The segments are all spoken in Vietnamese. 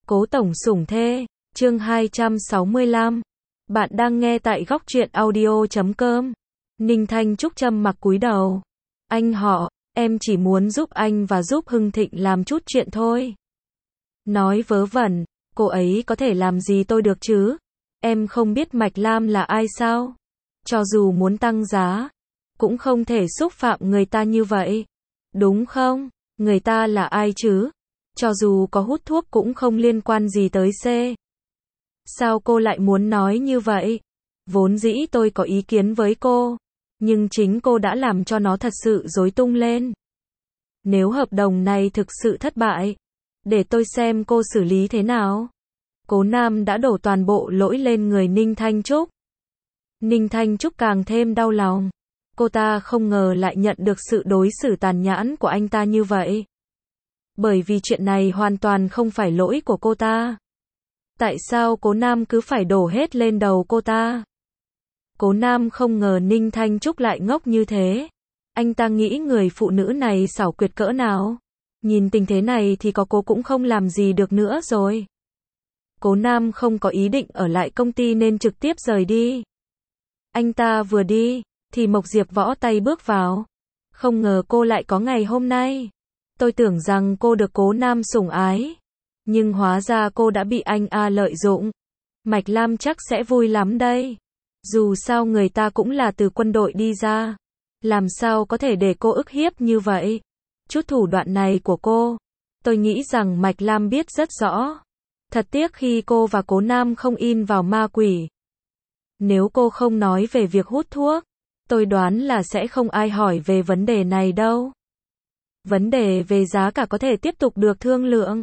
Cố tổng sủng thê, chương 265. Bạn đang nghe tại góc truyện audio.com. Ninh Thanh Trúc trầm mặc cúi đầu. Anh họ, em chỉ muốn giúp anh và giúp Hưng Thịnh làm chút chuyện thôi. Nói vớ vẩn, cô ấy có thể làm gì tôi được chứ? Em không biết Mạch Lam là ai sao? Cho dù muốn tăng giá, cũng không thể xúc phạm người ta như vậy. Đúng không? Người ta là ai chứ? Cho dù có hút thuốc cũng không liên quan gì tới C. Sao cô lại muốn nói như vậy? Vốn dĩ tôi có ý kiến với cô, nhưng chính cô đã làm cho nó thật sự rối tung lên. Nếu hợp đồng này thực sự thất bại, để tôi xem cô xử lý thế nào. Cố Nam đã đổ toàn bộ lỗi lên người Ninh Thanh Trúc. Ninh Thanh Trúc càng thêm đau lòng. Cô ta không ngờ lại nhận được sự đối xử tàn nhẫn của anh ta như vậy. Bởi vì chuyện này hoàn toàn không phải lỗi của cô ta. Tại sao Cố Nam cứ phải đổ hết lên đầu cô ta? Cố Nam không ngờ Ninh Thanh Trúc lại ngốc như thế. Anh ta nghĩ người phụ nữ này xảo quyệt cỡ nào. Nhìn tình thế này thì có cô cũng không làm gì được nữa rồi. Cố Nam không có ý định ở lại công ty nên trực tiếp rời đi. Anh ta vừa đi, thì Mộc Diệp võ tay bước vào. Không ngờ cô lại có ngày hôm nay. Tôi tưởng rằng cô được Cố Nam sủng ái. Nhưng hóa ra cô đã bị anh A lợi dụng. Mạch Lam chắc sẽ vui lắm đây. Dù sao người ta cũng là từ quân đội đi ra. Làm sao có thể để cô ức hiếp như vậy? Chút thủ đoạn này của cô, tôi nghĩ rằng Mạch Lam biết rất rõ. Thật tiếc khi cô và Cố Nam không in vào ma quỷ. Nếu cô không nói về việc hút thuốc, tôi đoán là sẽ không ai hỏi về vấn đề này đâu. Vấn đề về giá cả có thể tiếp tục được thương lượng.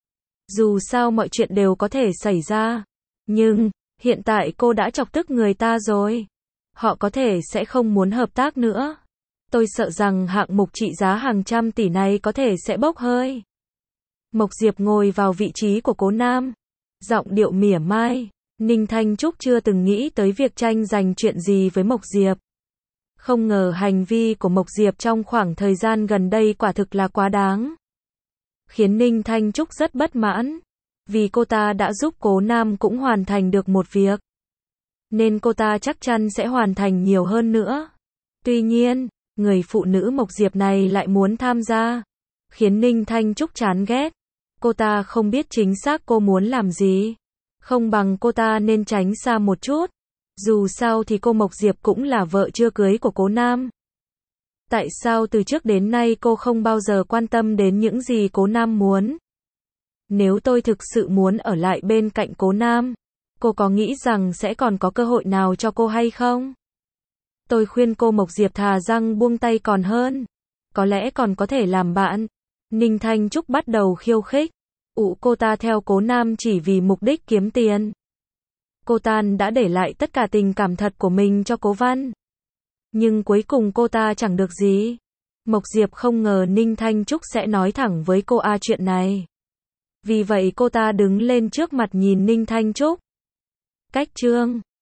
Dù sao mọi chuyện đều có thể xảy ra. Nhưng, hiện tại cô đã chọc tức người ta rồi. Họ có thể sẽ không muốn hợp tác nữa. Tôi sợ rằng hạng mục trị giá hàng trăm tỷ này có thể sẽ bốc hơi. Mộc Diệp ngồi vào vị trí của Cố Nam. Giọng điệu mỉa mai. Ninh Thanh Trúc chưa từng nghĩ tới việc tranh giành chuyện gì với Mộc Diệp. Không ngờ hành vi của Mộc Diệp trong khoảng thời gian gần đây quả thực là quá đáng. Khiến Ninh Thanh Trúc rất bất mãn. Vì cô ta đã giúp Cố Nam cũng hoàn thành được một việc. Nên cô ta chắc chắn sẽ hoàn thành nhiều hơn nữa. Tuy nhiên, người phụ nữ Mộc Diệp này lại muốn tham gia. Khiến Ninh Thanh Trúc chán ghét. Cô ta không biết chính xác cô muốn làm gì. Không bằng cô ta nên tránh xa một chút. Dù sao thì cô Mộc Diệp cũng là vợ chưa cưới của Cố Nam. Tại sao từ trước đến nay cô không bao giờ quan tâm đến những gì Cố Nam muốn? Nếu tôi thực sự muốn ở lại bên cạnh Cố Nam, cô có nghĩ rằng sẽ còn có cơ hội nào cho cô hay không? Tôi khuyên cô Mộc Diệp thà rằng buông tay còn hơn. Có lẽ còn có thể làm bạn. Ninh Thanh Trúc bắt đầu khiêu khích. Cô ta theo Cố Nam chỉ vì mục đích kiếm tiền. Cô ta đã để lại tất cả tình cảm thật của mình cho Cố Văn. Nhưng cuối cùng cô ta chẳng được gì. Mộc Diệp không ngờ Ninh Thanh Trúc sẽ nói thẳng với cô chuyện này. Vì vậy cô ta đứng lên trước mặt nhìn Ninh Thanh Trúc. Cách chương